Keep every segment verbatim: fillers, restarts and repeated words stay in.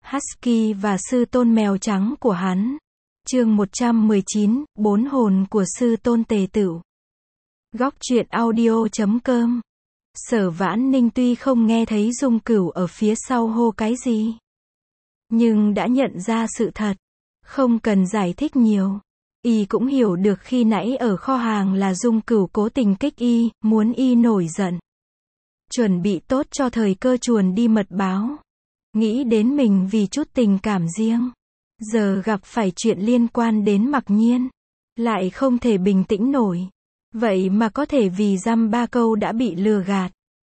Husky và sư tôn mèo trắng của hắn. Chương một trăm mười chín, bốn hồn của sư tôn Tề Tửu. Góc truyện audio chấm com. Sở Vãn Ninh tuy không nghe thấy Dung Cửu ở phía sau hô cái gì, nhưng đã nhận ra sự thật, không cần giải thích nhiều. Y cũng hiểu được khi nãy ở kho hàng là Dung Cửu cố tình kích y, muốn y nổi giận. Chuẩn bị tốt cho thời cơ chuồn đi mật báo. Nghĩ đến mình vì chút tình cảm riêng, giờ gặp phải chuyện liên quan đến Mặc Nhiên, lại không thể bình tĩnh nổi. Vậy mà có thể vì dăm ba câu đã bị lừa gạt.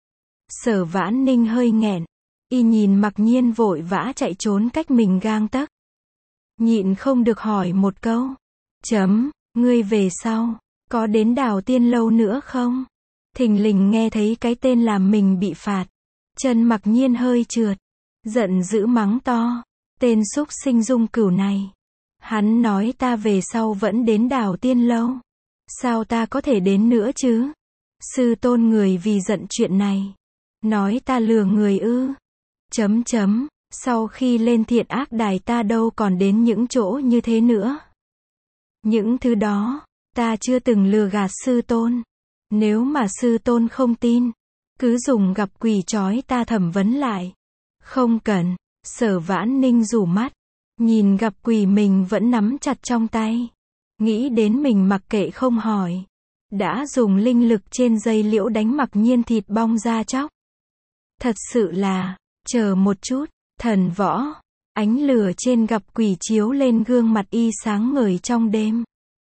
Sở Vãn Ninh hơi nghẹn, y nhìn Mặc Nhiên vội vã chạy trốn cách mình gang tấc. Nhịn không được hỏi một câu. Chấm, ngươi về sau, có đến Đào Tiên Lâu nữa không? Thình lình nghe thấy cái tên làm mình bị phạt. Chân Mặc Nhiên hơi trượt, giận dữ mắng to. Tên xúc sinh Dung Cửu này. Hắn nói ta về sau vẫn đến Đào Tiên Lâu. Sao ta có thể đến nữa chứ? Sư tôn người vì giận chuyện này. Nói ta lừa người ư? Chấm chấm, sau khi lên thiện ác đài ta đâu còn đến những chỗ như thế nữa. Những thứ đó, ta chưa từng lừa gạt sư tôn. Nếu mà sư tôn không tin, cứ dùng gặp quỷ trói ta thẩm vấn lại. Không cần. Sở Vãn Ninh rủ mắt, nhìn gặp quỷ mình vẫn nắm chặt trong tay. Nghĩ đến mình mặc kệ không hỏi, đã dùng linh lực trên dây liễu đánh Mặc Nhiên thịt bong ra chóc. Thật sự là, chờ một chút, thần võ, ánh lửa trên gặp quỷ chiếu lên gương mặt y sáng ngời trong đêm.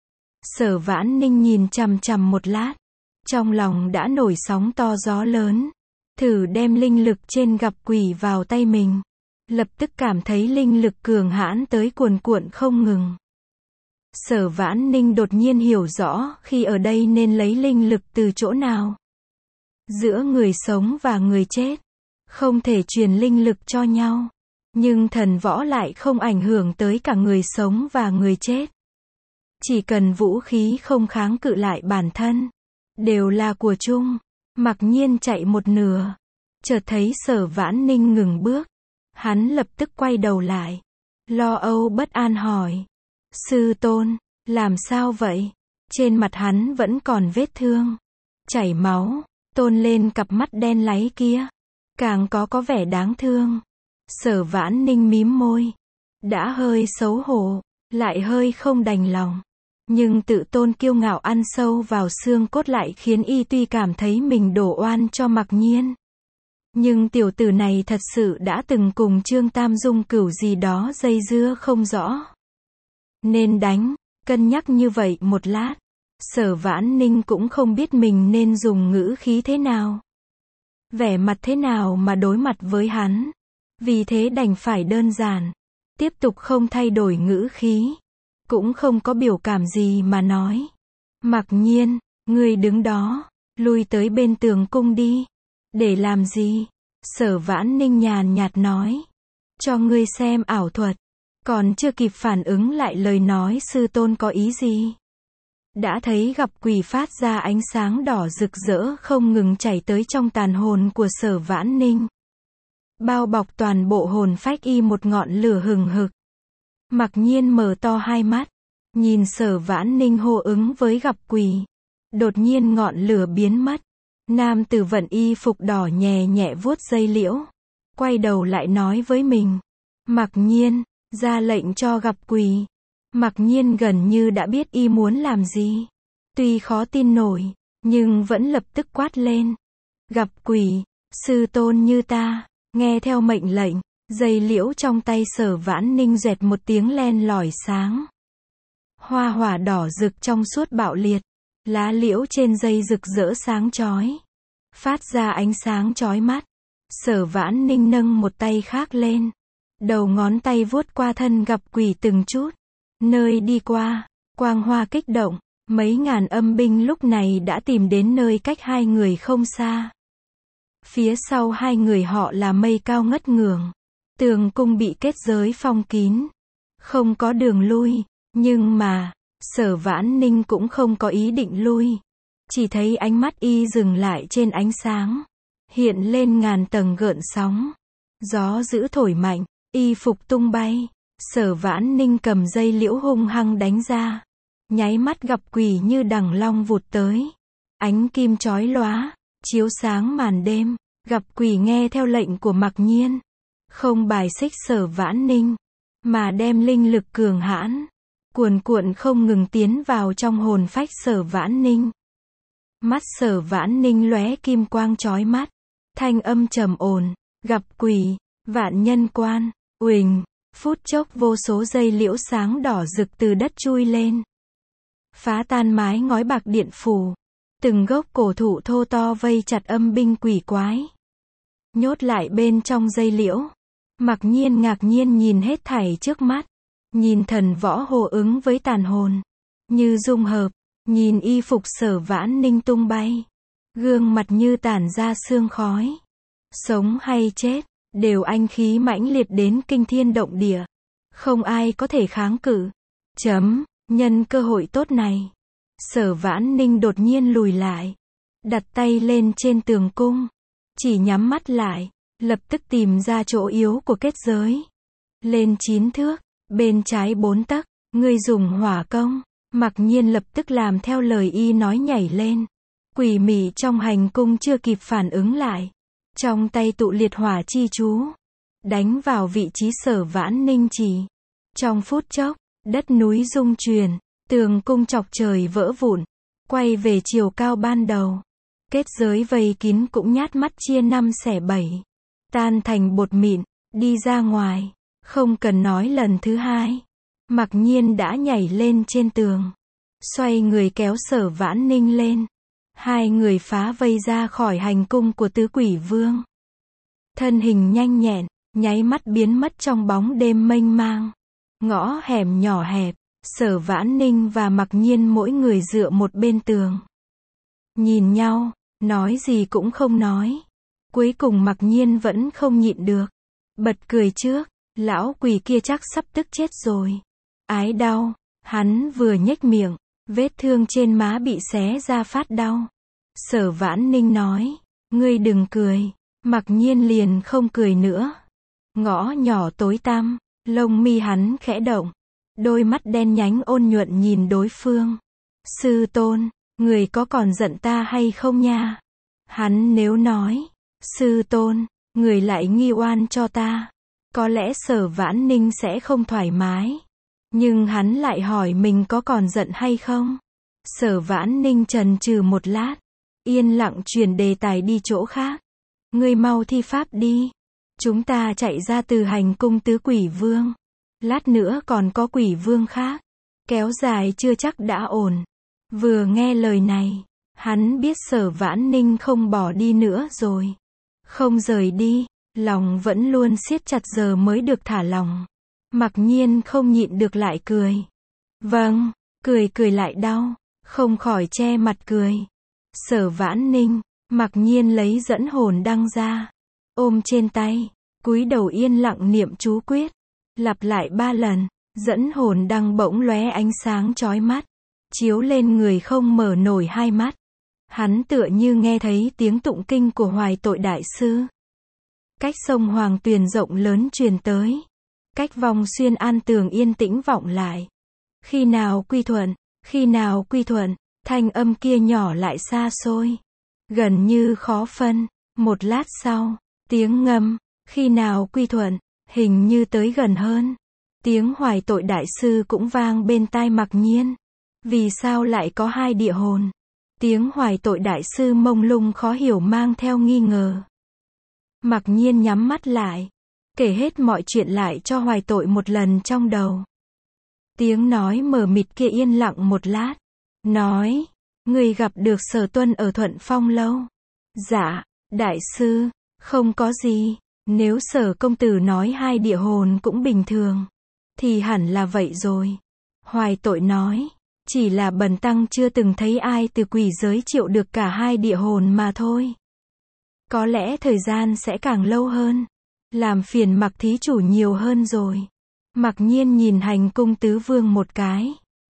Sở Vãn Ninh nhìn chằm chằm một lát, trong lòng đã nổi sóng to gió lớn. Thử đem linh lực trên gặp quỷ vào tay mình, lập tức cảm thấy linh lực cường hãn tới cuồn cuộn không ngừng. Sở Vãn Ninh đột nhiên hiểu rõ khi ở đây nên lấy linh lực từ chỗ nào. Giữa người sống và người chết, không thể truyền linh lực cho nhau. Nhưng thần võ lại không ảnh hưởng tới cả người sống và người chết. Chỉ cần vũ khí không kháng cự lại bản thân, đều là của chung. Mặc Nhiên chạy một nửa, chợt thấy Sở Vãn Ninh ngừng bước. Hắn lập tức quay đầu lại, lo âu bất an hỏi. Sư tôn, làm sao vậy? Trên mặt hắn vẫn còn vết thương, chảy máu, tôn lên cặp mắt đen láy kia, càng có có vẻ đáng thương. Sở Vãn Ninh mím môi, đã hơi xấu hổ, lại hơi không đành lòng. Nhưng tự tôn kiêu ngạo ăn sâu vào xương cốt lại khiến y tuy cảm thấy mình đổ oan cho Mặc Nhiên. Nhưng tiểu tử này thật sự đã từng cùng Trương Tam Dung Cửu gì đó dây dưa không rõ. Nên đánh, cân nhắc như vậy một lát, Sở Vãn Ninh cũng không biết mình nên dùng ngữ khí thế nào, vẻ mặt thế nào mà đối mặt với hắn. Vì thế đành phải đơn giản, tiếp tục không thay đổi ngữ khí, cũng không có biểu cảm gì mà nói. Mặc Nhiên, ngươi đứng đó, lui tới bên tường cung đi. Để làm gì? Sở Vãn Ninh nhàn nhạt nói. Cho ngươi xem ảo thuật. Còn chưa kịp phản ứng lại lời nói sư tôn có ý gì, đã thấy gặp quỷ phát ra ánh sáng đỏ rực rỡ không ngừng chảy tới trong tàn hồn của Sở Vãn Ninh. Bao bọc toàn bộ hồn phách y một ngọn lửa hừng hực. Mặc Nhiên mở to hai mắt, nhìn Sở Vãn Ninh hô ứng với gặp quỷ. Đột nhiên ngọn lửa biến mất. Nam tử vận y phục đỏ nhẹ nhẹ vuốt dây liễu, quay đầu lại nói với mình. Mặc Nhiên, ra lệnh cho gặp quỷ. Mặc Nhiên gần như đã biết y muốn làm gì. Tuy khó tin nổi, nhưng vẫn lập tức quát lên. Gặp quỷ, sư tôn như ta, nghe theo mệnh lệnh. Dây liễu trong tay Sở Vãn Ninh rẹt một tiếng len lỏi sáng. Hoa hỏa đỏ rực trong suốt bạo liệt. Lá liễu trên dây rực rỡ sáng chói, phát ra ánh sáng chói mắt. Sở Vãn Ninh nâng một tay khác lên, đầu ngón tay vuốt qua thân gặp quỷ từng chút. Nơi đi qua, quang hoa kích động, mấy ngàn âm binh lúc này đã tìm đến nơi cách hai người không xa. Phía sau hai người họ là mây cao ngất ngưởng, tường cung bị kết giới phong kín, không có đường lui. Nhưng mà Sở Vãn Ninh cũng không có ý định lui, chỉ thấy ánh mắt y dừng lại trên ánh sáng, hiện lên ngàn tầng gợn sóng. Gió dữ thổi mạnh, Y phục tung bay. Sở Vãn Ninh cầm dây liễu hung hăng đánh ra. Nháy mắt gặp quỷ như đằng long vụt tới. Ánh kim chói lóa, chiếu sáng màn đêm. Gặp quỷ nghe theo lệnh của Mặc Nhiên. Không bài xích Sở Vãn Ninh, mà đem linh lực cường hãn, cuồn cuộn không ngừng tiến vào trong hồn phách Sở Vãn Ninh. Mắt Sở Vãn Ninh lóe kim quang chói mắt. Thanh âm trầm ổn, gặp quỷ, vạn nhân quan, uỳnh. Phút chốc vô số dây liễu sáng đỏ rực từ đất chui lên. Phá tan mái ngói bạc điện phủ. Từng gốc cổ thụ thô to vây chặt âm binh quỷ quái. Nhốt lại bên trong dây liễu. Mặc Nhiên ngạc nhiên nhìn hết thảy trước mắt. Nhìn thần võ hồ ứng với tàn hồn. Như dung hợp. Nhìn y phục Sở Vãn Ninh tung bay. Gương mặt như tản ra sương khói. Sống hay chết, đều anh khí mãnh liệt đến kinh thiên động địa. Không ai có thể kháng cự. Chấm, nhân cơ hội tốt này. Sở Vãn Ninh đột nhiên lùi lại. Đặt tay lên trên tường cung. Chỉ nhắm mắt lại. Lập tức tìm ra chỗ yếu của kết giới. Lên chín thước, bên trái bốn tấc, ngươi dùng hỏa công. Mặc Nhiên lập tức làm theo lời y nói nhảy lên. Quỷ mị trong hành cung chưa kịp phản ứng lại. Trong tay tụ liệt hỏa chi chú. Đánh vào vị trí Sở Vãn Ninh chỉ. Trong phút chốc, đất núi rung chuyển. Tường cung chọc trời vỡ vụn. Quay về chiều cao ban đầu. Kết giới vây kín cũng nhát mắt chia năm xẻ bảy. Tan thành bột mịn, đi ra ngoài. Không cần nói lần thứ hai. Mặc Nhiên đã nhảy lên trên tường. Xoay người kéo Sở Vãn Ninh lên. Hai người phá vây ra khỏi hành cung của Tứ Quỷ Vương. Thân hình nhanh nhẹn, nháy mắt biến mất trong bóng đêm mênh mang. Ngõ hẻm nhỏ hẹp, Sở Vãn Ninh và Mặc Nhiên mỗi người dựa một bên tường. Nhìn nhau, nói gì cũng không nói. Cuối cùng Mặc Nhiên vẫn không nhịn được. Bật cười trước, lão quỷ kia chắc sắp tức chết rồi. Ái đau, hắn vừa nhếch miệng, vết thương trên má bị xé ra phát đau. Sở Vãn Ninh nói, ngươi đừng cười. Mặc Nhiên liền không cười nữa. Ngõ nhỏ tối tăm, lông mi hắn khẽ động. Đôi mắt đen nhánh ôn nhuận nhìn đối phương. Sư tôn, người có còn giận ta hay không nha? Hắn nếu nói, sư tôn, người lại nghi oan cho ta. Có lẽ Sở Vãn Ninh sẽ không thoải mái. Nhưng hắn lại hỏi mình có còn giận hay không? Sở Vãn Ninh chần chừ một lát. Yên lặng chuyển đề tài đi chỗ khác. Ngươi mau thi pháp đi. Chúng ta chạy ra từ hành cung Tứ Quỷ Vương. Lát nữa còn có quỷ vương khác. Kéo dài chưa chắc đã ổn. Vừa nghe lời này, hắn biết Sở Vãn Ninh không bỏ đi nữa rồi. Không rời đi, lòng vẫn luôn siết chặt giờ mới được thả lòng. Mặc Nhiên không nhịn được lại cười. Vâng, cười cười lại đau, không khỏi che mặt cười. Sở Vãn Ninh, Mặc Nhiên lấy dẫn hồn đăng ra. Ôm trên tay, cúi đầu yên lặng niệm chú quyết. Lặp lại ba lần, dẫn hồn đăng bỗng lóe ánh sáng chói mắt. Chiếu lên người không mở nổi hai mắt. Hắn tựa như nghe thấy tiếng tụng kinh của Hoài Tội Đại Sư. Cách sông Hoàng Tuyền rộng lớn truyền tới. Cách vòng xuyên An Tường yên tĩnh vọng lại. Khi nào quy thuận, khi nào quy thuận, thanh âm kia nhỏ lại xa xôi. Gần như khó phân. Một lát sau, tiếng ngâm, khi nào quy thuận, hình như tới gần hơn. Tiếng Hoài Tội Đại Sư cũng vang bên tai Mặc Nhiên. Vì sao lại có hai địa hồn? Tiếng Hoài Tội Đại Sư mông lung khó hiểu mang theo nghi ngờ. Mặc Nhiên nhắm mắt lại. Kể hết mọi chuyện lại cho Hoài Tội một lần trong đầu. Tiếng nói mờ mịt kia yên lặng một lát. Nói, người gặp được Sở Tuân ở Thuận Phong Lâu. Dạ, Đại Sư, không có gì. Nếu Sở công tử nói hai địa hồn cũng bình thường, thì hẳn là vậy rồi. Hoài Tội nói, chỉ là bần tăng chưa từng thấy ai từ quỷ giới triệu được cả hai địa hồn mà thôi. Có lẽ thời gian sẽ càng lâu hơn. Làm phiền Mặc thí chủ nhiều hơn rồi. Mặc Nhiên nhìn hành cung Tứ Vương một cái.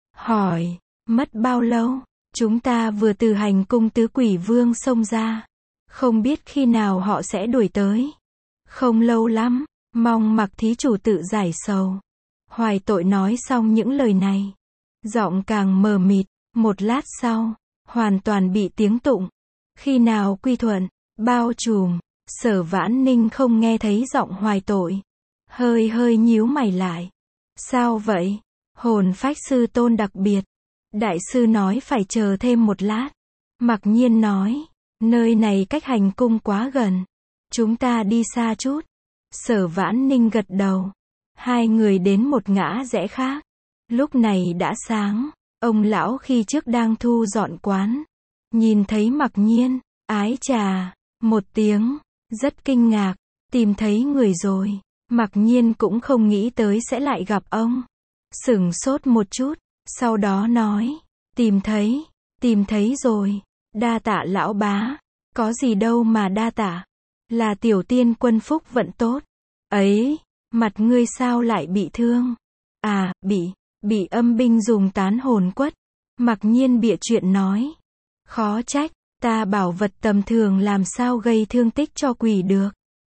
Hỏi, mất bao lâu? Chúng ta vừa từ hành cung Tứ Quỷ Vương xông ra. Không biết khi nào họ sẽ đuổi tới. Không lâu lắm. Mong Mặc thí chủ tự giải sầu. Hoài Tội nói xong những lời này, giọng càng mờ mịt, một lát sau, hoàn toàn bị tiếng tụng. Khi nào quy thuận, bao trùm, Sở Vãn Ninh không nghe thấy giọng Hoài Tội. Hơi hơi nhíu mày lại. Sao vậy? Hồn phách sư tôn đặc biệt. Đại sư nói phải chờ thêm một lát. Mặc Nhiên nói, nơi này cách hành cung quá gần. Chúng ta đi xa chút. Sở Vãn Ninh gật đầu. Hai người đến một ngã rẽ khác. Lúc này đã sáng. Ông lão khi trước đang thu dọn quán. Nhìn thấy Mặc Nhiên, ái chà, một tiếng, rất kinh ngạc, tìm thấy người rồi. Mặc Nhiên cũng không nghĩ tới sẽ lại gặp ông. Sửng sốt một chút, sau đó nói, tìm thấy, tìm thấy rồi, đa tạ lão bá, có gì đâu mà đa tạ, là tiểu tiên quân phúc vận tốt. Ấy, mặt ngươi sao lại bị thương? À, bị, bị âm binh dùng tán hồn quất. Mặc Nhiên bịa chuyện nói, khó trách, ta bảo vật tầm thường làm sao gây thương tích cho quỷ được.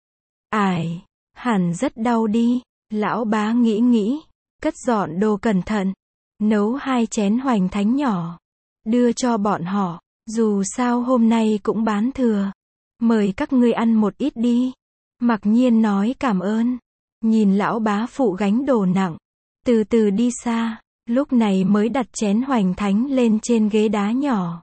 Ải, hẳn rất đau đi. Lão bá nghĩ nghĩ, cất dọn đồ cẩn thận, nấu hai chén hoành thánh nhỏ, đưa cho bọn họ, dù sao hôm nay cũng bán thừa, mời các ngươi ăn một ít đi. Mặc Nhiên nói cảm ơn, nhìn lão bá phụ gánh đồ nặng, từ từ đi xa, lúc này mới đặt chén hoành thánh lên trên ghế đá nhỏ.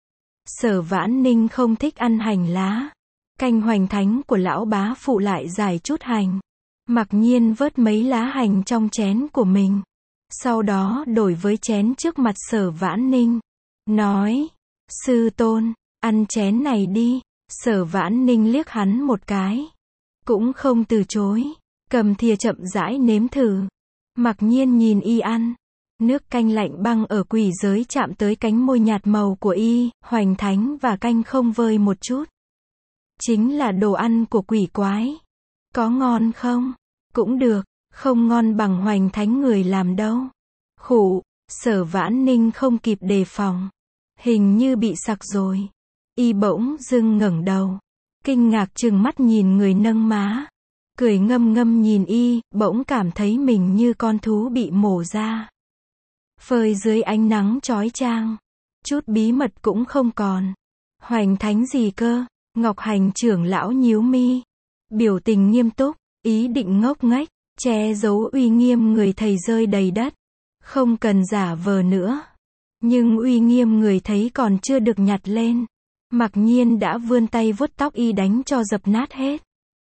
Sở Vãn Ninh không thích ăn hành lá, canh hoành thánh của lão bá phụ lại giải chút hành. Mặc Nhiên vớt mấy lá hành trong chén của mình, sau đó đổi với chén trước mặt Sở Vãn Ninh, nói, sư tôn, ăn chén này đi. Sở Vãn Ninh liếc hắn một cái, cũng không từ chối, cầm thìa chậm rãi nếm thử. Mặc Nhiên nhìn y ăn, nước canh lạnh băng ở quỷ giới chạm tới cánh môi nhạt màu của y, hoành thánh và canh không vơi một chút. Chính là đồ ăn của quỷ quái. Có ngon không? Cũng được, không ngon bằng hoành thánh người làm đâu. Khụ, Sở Vãn Ninh không kịp đề phòng, hình như bị sặc rồi. Y bỗng dưng ngẩng đầu, kinh ngạc trừng mắt nhìn người nâng má, cười ngâm ngâm nhìn y, bỗng cảm thấy mình như con thú bị mổ ra. Phơi dưới ánh nắng chói chang, chút bí mật cũng không còn. Hoành thánh gì cơ? Ngọc Hành trưởng lão nhíu mi, biểu tình nghiêm túc, ý định ngốc nghếch, che giấu uy nghiêm người thầy rơi đầy đất. Không cần giả vờ nữa. Nhưng uy nghiêm người thấy còn chưa được nhặt lên. Mặc Nhiên đã vươn tay vuốt tóc y đánh cho dập nát hết.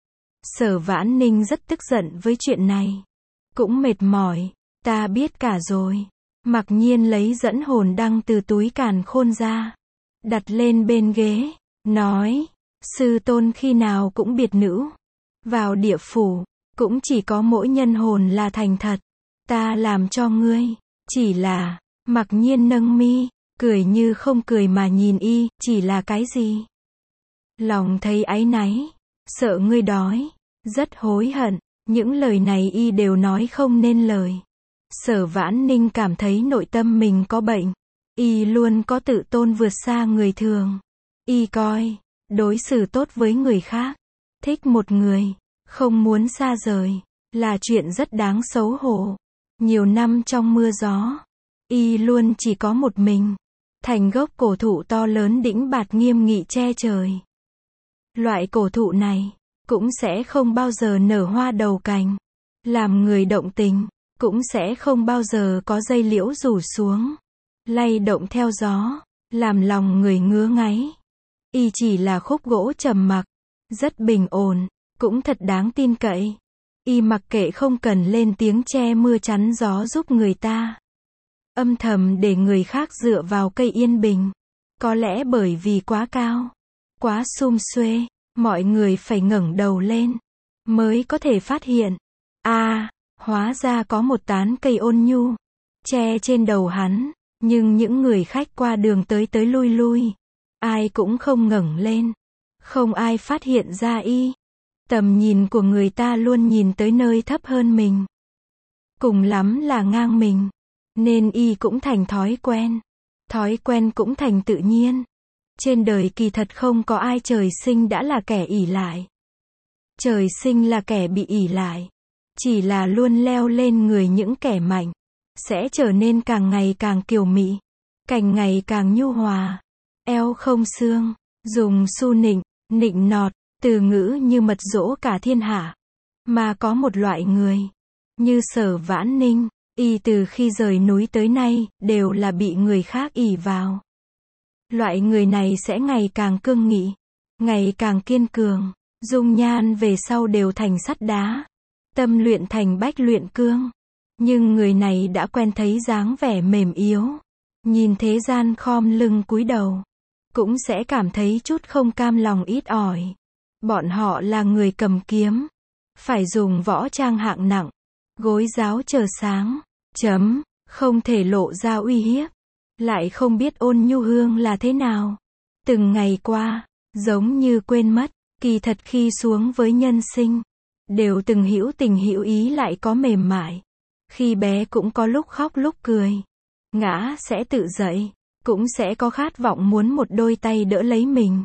Sở Vãn Ninh rất tức giận với chuyện này. Cũng mệt mỏi, ta biết cả rồi. Mặc Nhiên lấy dẫn hồn đăng từ túi càn khôn ra, đặt lên bên ghế, nói, sư tôn khi nào cũng biệt nữ. Vào địa phủ, cũng chỉ có mỗi nhân hồn là thành thật. Ta làm cho ngươi, chỉ là, Mặc Nhiên nâng mi, cười như không cười mà nhìn y, chỉ là cái gì? Lòng thấy áy náy, sợ ngươi đói, rất hối hận, những lời này y đều nói không nên lời. Sở Vãn Ninh cảm thấy nội tâm mình có bệnh, y luôn có tự tôn vượt xa người thường. Y coi, đối xử tốt với người khác, thích một người, không muốn xa rời, là chuyện rất đáng xấu hổ. Nhiều năm trong mưa gió, y luôn chỉ có một mình, thành gốc cổ thụ to lớn đĩnh bạt nghiêm nghị che trời. Loại cổ thụ này, cũng sẽ không bao giờ nở hoa đầu cành, làm người động tình, cũng sẽ không bao giờ có dây liễu rủ xuống, lay động theo gió, làm lòng người ngứa ngáy. Y chỉ là khúc gỗ trầm mặc, rất bình ổn, cũng thật đáng tin cậy. Y mặc kệ không cần lên tiếng che mưa chắn gió giúp người ta, âm thầm để người khác dựa vào cây yên bình. Có lẽ bởi vì quá cao, quá sum xuê, mọi người phải ngẩng đầu lên, mới có thể phát hiện. À, hóa ra có một tán cây ôn nhu, che trên đầu hắn, nhưng những người khách qua đường tới tới lui lui, ai cũng không ngẩng lên, không ai phát hiện ra y. Tầm nhìn của người ta luôn nhìn tới nơi thấp hơn mình, cùng lắm là ngang mình, nên y cũng thành thói quen, thói quen cũng thành tự nhiên. Trên đời kỳ thật không có ai trời sinh đã là kẻ ỷ lại. Trời sinh là kẻ bị ỷ lại. Chỉ là luôn leo lên người những kẻ mạnh. Sẽ trở nên càng ngày càng kiều mị. Càng ngày càng nhu hòa. Eo không xương. Dùng su nịnh, nịnh nọt, từ ngữ như mật dỗ cả thiên hạ. Mà có một loại người. Như Sở Vãn Ninh. Y từ khi rời núi tới nay, đều là bị người khác ỷ vào. Loại người này sẽ ngày càng cương nghị. Ngày càng kiên cường. Dung nhan về sau đều thành sắt đá. Tâm luyện thành bách luyện cương. Nhưng người này đã quen thấy dáng vẻ mềm yếu. Nhìn thế gian khom lưng cúi đầu. Cũng sẽ cảm thấy chút không cam lòng ít ỏi. Bọn họ là người cầm kiếm. Phải dùng võ trang hạng nặng. Gối giáo chờ sáng. Chấm. Không thể lộ ra uy hiếp. Lại không biết ôn nhu hương là thế nào. Từng ngày qua. Giống như quên mất. Kỳ thật khi xuống với nhân sinh. Đều từng hữu tình hữu ý lại có mềm mại. Khi bé cũng có lúc khóc lúc cười. Ngã sẽ tự dậy. Cũng sẽ có khát vọng muốn một đôi tay đỡ lấy mình.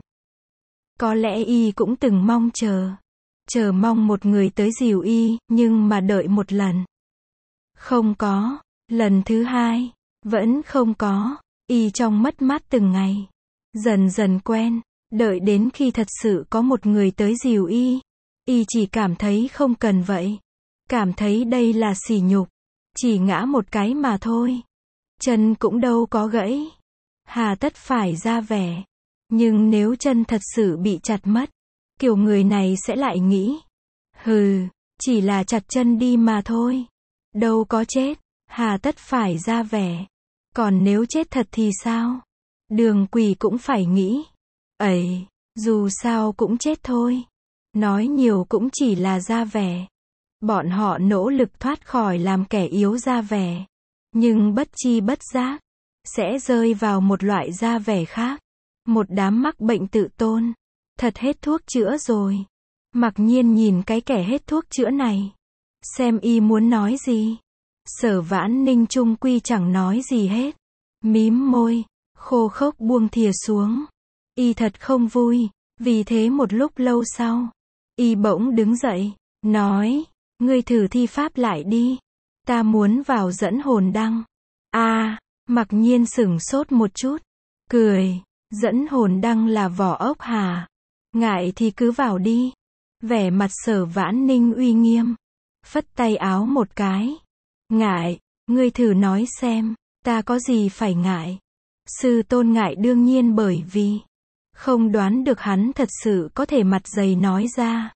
Có lẽ y cũng từng mong chờ. Chờ mong một người tới dìu y, nhưng mà đợi một lần. Không có. Lần thứ hai. Vẫn không có. Y trong mất mát từng ngày. Dần dần quen. Đợi đến khi thật sự có một người tới dìu y. Y chỉ cảm thấy không cần vậy. Cảm thấy đây là sỉ nhục. Chỉ ngã một cái mà thôi. Chân cũng đâu có gãy. Hà tất phải ra vẻ. Nhưng nếu chân thật sự bị chặt mất. Kiểu người này sẽ lại nghĩ. Hừ, chỉ là chặt chân đi mà thôi. Đâu có chết. Hà tất phải ra vẻ. Còn nếu chết thật thì sao? Đường quỷ cũng phải nghĩ. Ấy, dù sao cũng chết thôi. Nói nhiều cũng chỉ là ra vẻ. Bọn họ nỗ lực thoát khỏi làm kẻ yếu ra vẻ. Nhưng bất chi bất giác. Sẽ rơi vào một loại da vẻ khác. Một đám mắc bệnh tự tôn. Thật hết thuốc chữa rồi. Mặc nhiên nhìn cái kẻ hết thuốc chữa này. Xem y muốn nói gì. Sở Vãn Ninh chung quy chẳng nói gì hết. Mím môi. Khô khốc buông thìa xuống. Y thật không vui. Vì thế một lúc lâu sau. Y bỗng đứng dậy. Nói. Ngươi thử thi pháp lại đi. Ta muốn vào dẫn hồn đăng. À. Mặc nhiên sửng sốt một chút. Cười. Dẫn hồn đăng là vỏ ốc hả? Ngại thì cứ vào đi. Vẻ mặt Sở Vãn Ninh uy nghiêm. Phất tay áo một cái. Ngại. Ngươi thử nói xem. Ta có gì phải ngại. Sư tôn ngại đương nhiên bởi vì. Không đoán được hắn thật sự có thể mặt dày nói ra.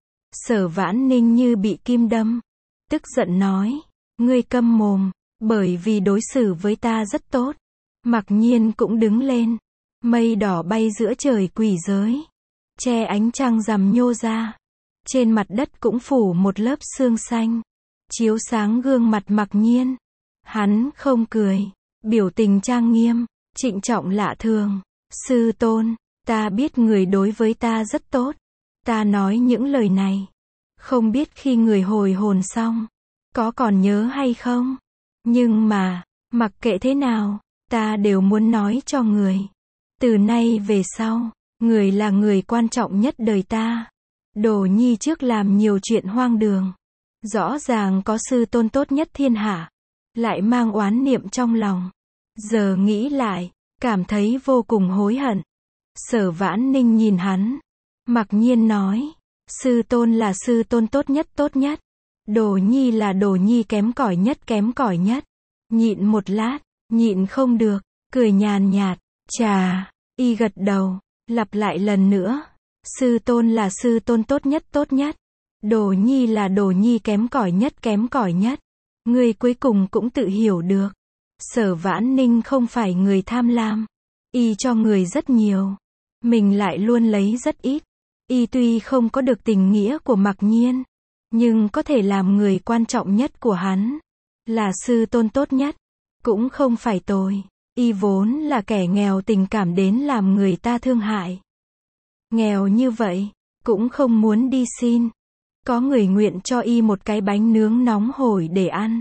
Sở Vãn Ninh như bị kim đâm. Tức giận nói. Ngươi câm mồm. Bởi vì đối xử với ta rất tốt. Mặc nhiên cũng đứng lên. Mây đỏ bay giữa trời quỷ giới. Che ánh trăng rằm nhô ra. Trên mặt đất cũng phủ một lớp sương xanh. Chiếu sáng gương mặt Mặc nhiên. Hắn không cười. Biểu tình trang nghiêm. Trịnh trọng lạ thường. Sư tôn. Ta biết người đối với ta rất tốt. Ta nói những lời này. Không biết khi người hồi hồn xong. Có còn nhớ hay không? Nhưng mà. Mặc kệ thế nào. Ta đều muốn nói cho người. Từ nay về sau. Người là người quan trọng nhất đời ta. Đồ nhi trước làm nhiều chuyện hoang đường. Rõ ràng có sư tôn tốt nhất thiên hạ. Lại mang oán niệm trong lòng. Giờ nghĩ lại. Cảm thấy vô cùng hối hận. Sở Vãn Ninh nhìn hắn. Mặc nhiên nói. Sư tôn là sư tôn tốt nhất tốt nhất. Đồ nhi là đồ nhi kém cỏi nhất kém cỏi nhất. Nhịn một lát. Nhịn không được. Cười nhàn nhạt. Chà. Y gật đầu. Lặp lại lần nữa. Sư tôn là sư tôn tốt nhất tốt nhất. Đồ nhi là đồ nhi kém cỏi nhất kém cỏi nhất. Ngươi cuối cùng cũng tự hiểu được. Sở Vãn Ninh không phải người tham lam. Y cho người rất nhiều. Mình lại luôn lấy rất ít. Y tuy không có được tình nghĩa của Mặc nhiên. Nhưng có thể làm người quan trọng nhất của hắn. Là sư tôn tốt nhất. Cũng không phải tồi. Y vốn là kẻ nghèo tình cảm đến làm người ta thương hại. Nghèo như vậy. Cũng không muốn đi xin. Có người nguyện cho y một cái bánh nướng nóng hổi để ăn.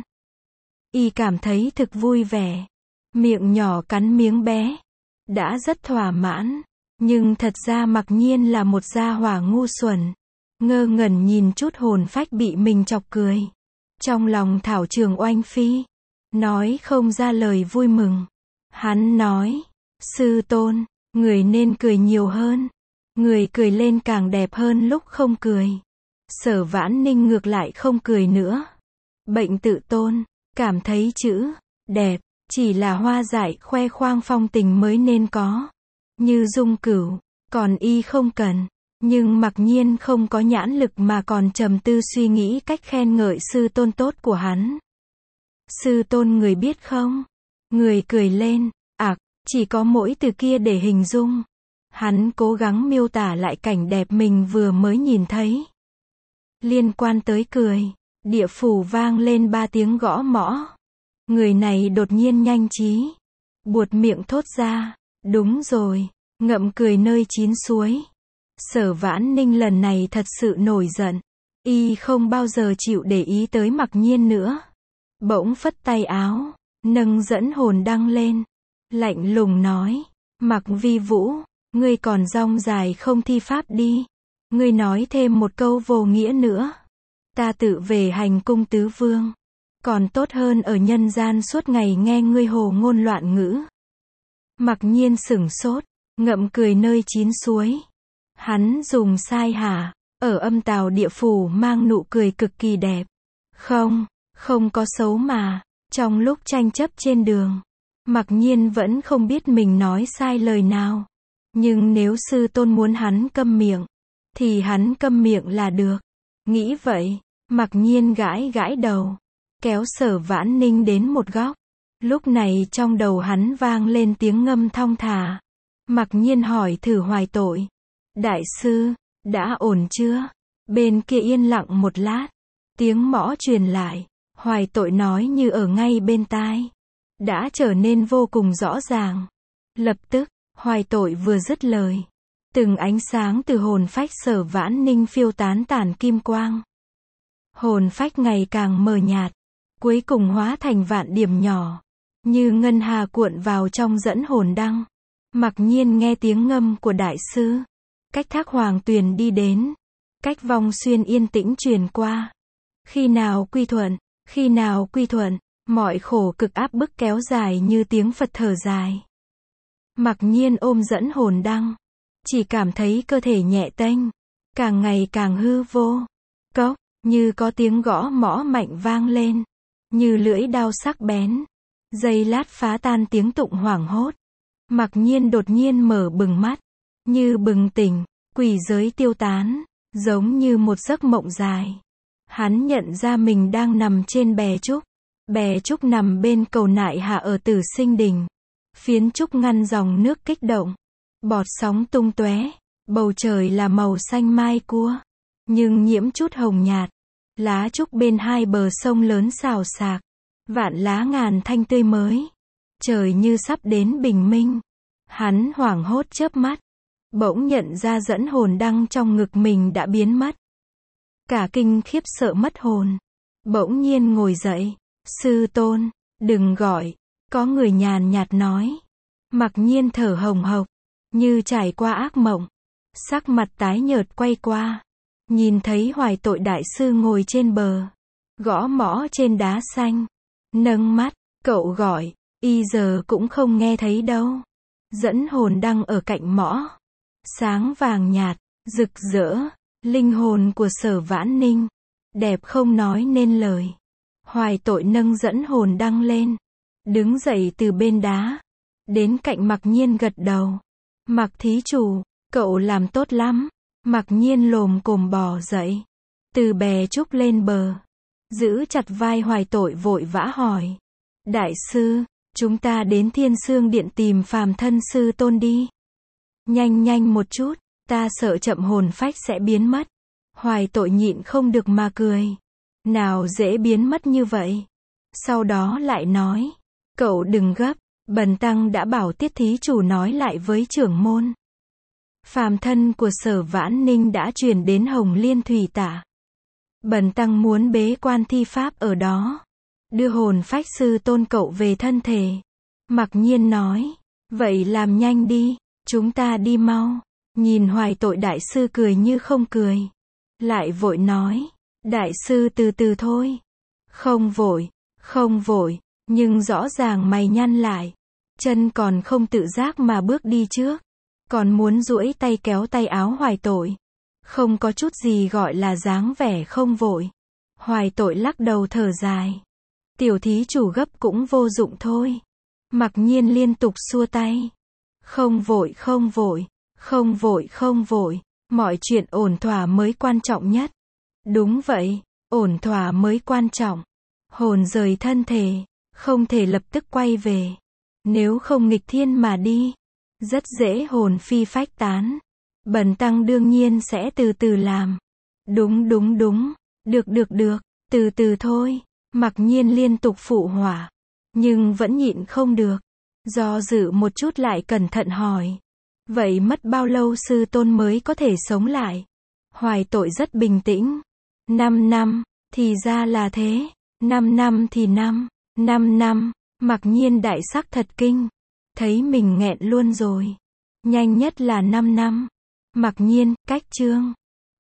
Y cảm thấy thực vui vẻ. Miệng nhỏ cắn miếng bé. Đã rất thỏa mãn. Nhưng thật ra Mặc nhiên là một gia hỏa ngu xuẩn. ngơ ngẩn nhìn chút hồn phách bị mình chọc cười. Trong lòng Thảo Trường oanh phi, nói không ra lời vui mừng. Hắn nói, sư tôn, người nên cười nhiều hơn. Người cười lên càng đẹp hơn lúc không cười. Sở Vãn Ninh ngược lại không cười nữa. Bệnh tự tôn, cảm thấy chữ đẹp chỉ là hoa dại khoe khoang phong tình mới nên có. Như Dung Cửu, còn y không cần. Nhưng Mặc Nhiên không có nhãn lực mà còn trầm tư suy nghĩ cách khen ngợi sư tôn tốt của hắn. Sư tôn người biết không? Người cười lên, ạc, chỉ có mỗi từ kia để hình dung. Hắn cố gắng miêu tả lại cảnh đẹp mình vừa mới nhìn thấy. Liên quan tới cười, địa phủ vang lên ba tiếng gõ mõ. Người này đột nhiên nhanh trí, buột miệng thốt ra, đúng rồi, ngậm cười nơi chín suối. Sở Vãn Ninh lần này thật sự nổi giận. Y không bao giờ chịu để ý tới Mặc Nhiên nữa. Bỗng phất tay áo, nâng dẫn hồn đăng lên. Lạnh lùng nói, Mặc Vi Vũ, ngươi còn rong dài không thi pháp đi. Ngươi nói thêm một câu vô nghĩa nữa. Ta tự về hành cung tứ vương. Còn tốt hơn ở nhân gian suốt ngày nghe ngươi hồ ngôn loạn ngữ. Mặc Nhiên sửng sốt, ngậm cười nơi chín suối. Hắn dùng sai hả? Ở âm tào địa phủ mang nụ cười cực kỳ đẹp. Không, không có xấu mà. Trong lúc tranh chấp trên đường, Mặc Nhiên vẫn không biết mình nói sai lời nào. Nhưng nếu sư tôn muốn hắn câm miệng, thì hắn câm miệng là được. Nghĩ vậy, Mặc Nhiên gãi gãi đầu, kéo Sở Vãn Ninh đến một góc. Lúc này trong đầu hắn vang lên tiếng ngâm thong thả. Mặc Nhiên hỏi thử Hoài Tội. Đại sư, đã ổn chưa? Bên kia yên lặng một lát. Tiếng mõ truyền lại. Hoài Tội nói như ở ngay bên tai. Đã trở nên vô cùng rõ ràng. Lập tức, Hoài Tội vừa dứt lời. Từng ánh sáng từ hồn phách Sở Vãn Ninh phiêu tán tản kim quang. Hồn phách ngày càng mờ nhạt. Cuối cùng hóa thành vạn điểm nhỏ. Như ngân hà cuộn vào trong dẫn hồn đăng. Mặc Nhiên nghe tiếng ngâm của đại sư. Cách thác hoàng tuyền đi đến. Cách vong xuyên yên tĩnh truyền qua. Khi nào quy thuận, khi nào quy thuận, mọi khổ cực áp bức kéo dài như tiếng Phật thở dài. Mặc Nhiên ôm dẫn hồn đăng. Chỉ cảm thấy cơ thể nhẹ tênh. Càng ngày càng hư vô. Cốc, như có tiếng gõ mõ mạnh vang lên. Như lưỡi đao sắc bén. Giây lát phá tan tiếng tụng hoảng hốt. Mặc Nhiên đột nhiên mở bừng mắt. Như bừng tỉnh, quỷ giới tiêu tán. Giống như một giấc mộng dài. Hắn nhận ra mình đang nằm trên bè trúc. Bè trúc nằm bên cầu Nại Hạ ở Tử Sinh Đình. Phiến trúc ngăn dòng nước kích động. Bọt sóng tung tóe. Bầu trời là màu xanh mai cua. Nhưng nhiễm chút hồng nhạt. Lá trúc bên hai bờ sông lớn xào xạc. Vạn lá ngàn thanh tươi mới. Trời như sắp đến bình minh. Hắn hoảng hốt chớp mắt. Bỗng nhận ra dẫn hồn đăng trong ngực mình đã biến mất. Cả kinh khiếp sợ mất hồn. Bỗng nhiên ngồi dậy. Sư tôn, đừng gọi. Có người nhàn nhạt nói. Mặc Nhiên thở hồng hộc. Như trải qua ác mộng. Sắc mặt tái nhợt quay qua. Nhìn thấy Hoài Tội đại sư ngồi trên bờ. Gõ mõ trên đá xanh. Nâng mắt, cậu gọi. Y giờ cũng không nghe thấy đâu. Dẫn hồn đăng ở cạnh mõ. Sáng vàng nhạt, rực rỡ. Linh hồn của Sở Vãn Ninh. Đẹp không nói nên lời. Hoài Tội nâng dẫn hồn đăng lên. Đứng dậy từ bên đá. Đến cạnh Mặc Nhiên gật đầu. Mặc thí chủ, cậu làm tốt lắm. Mặc Nhiên lồm cồm bò dậy. Từ bè trúc lên bờ. Giữ chặt vai Hoài Tội vội vã hỏi. Đại sư, chúng ta đến Thiên Sương Điện tìm phàm thân sư tôn đi. Nhanh nhanh một chút, ta sợ chậm hồn phách sẽ biến mất. Hoài Tội nhịn không được mà cười. Nào dễ biến mất như vậy. Sau đó lại nói. Cậu đừng gấp, bần tăng đã bảo Tiết thí chủ nói lại với trưởng môn. Phàm thân của Sở Vãn Ninh đã chuyển đến Hồng Liên Thủy Tả. Bần tăng muốn bế quan thi pháp ở đó. Đưa hồn phách sư tôn cậu về thân thể. Mặc Nhiên nói. Vậy làm nhanh đi, chúng ta đi mau. Nhìn Hoài Tội đại sư cười như không cười. lại vội nói, đại sư từ từ thôi. Không vội, không vội, nhưng rõ ràng mày nhăn lại. Chân còn không tự giác mà bước đi trước. Còn muốn duỗi tay kéo tay áo Hoài Tội. Không có chút gì gọi là dáng vẻ không vội. Hoài Tội lắc đầu thở dài. Tiểu thí chủ gấp cũng vô dụng thôi. Mặc Nhiên liên tục xua tay. Không vội không vội, không vội không vội, mọi chuyện ổn thỏa mới quan trọng nhất. Đúng vậy, ổn thỏa mới quan trọng. Hồn rời thân thể, không thể lập tức quay về. Nếu không nghịch thiên mà đi, rất dễ hồn phi phách tán. Bần tăng đương nhiên sẽ từ từ làm. Đúng đúng đúng, được được được, từ từ thôi. Mặc Nhiên liên tục phụ họa, nhưng vẫn nhịn không được. Do dự một chút lại cẩn thận hỏi. Vậy mất bao lâu sư tôn mới có thể sống lại? Hoài Tội rất bình tĩnh. Năm năm, thì ra là thế. Năm năm thì năm, năm năm, Mặc Nhiên đại sắc thật kinh. Thấy mình nghẹn luôn rồi. Nhanh nhất là năm năm. Mặc Nhiên, cách chương.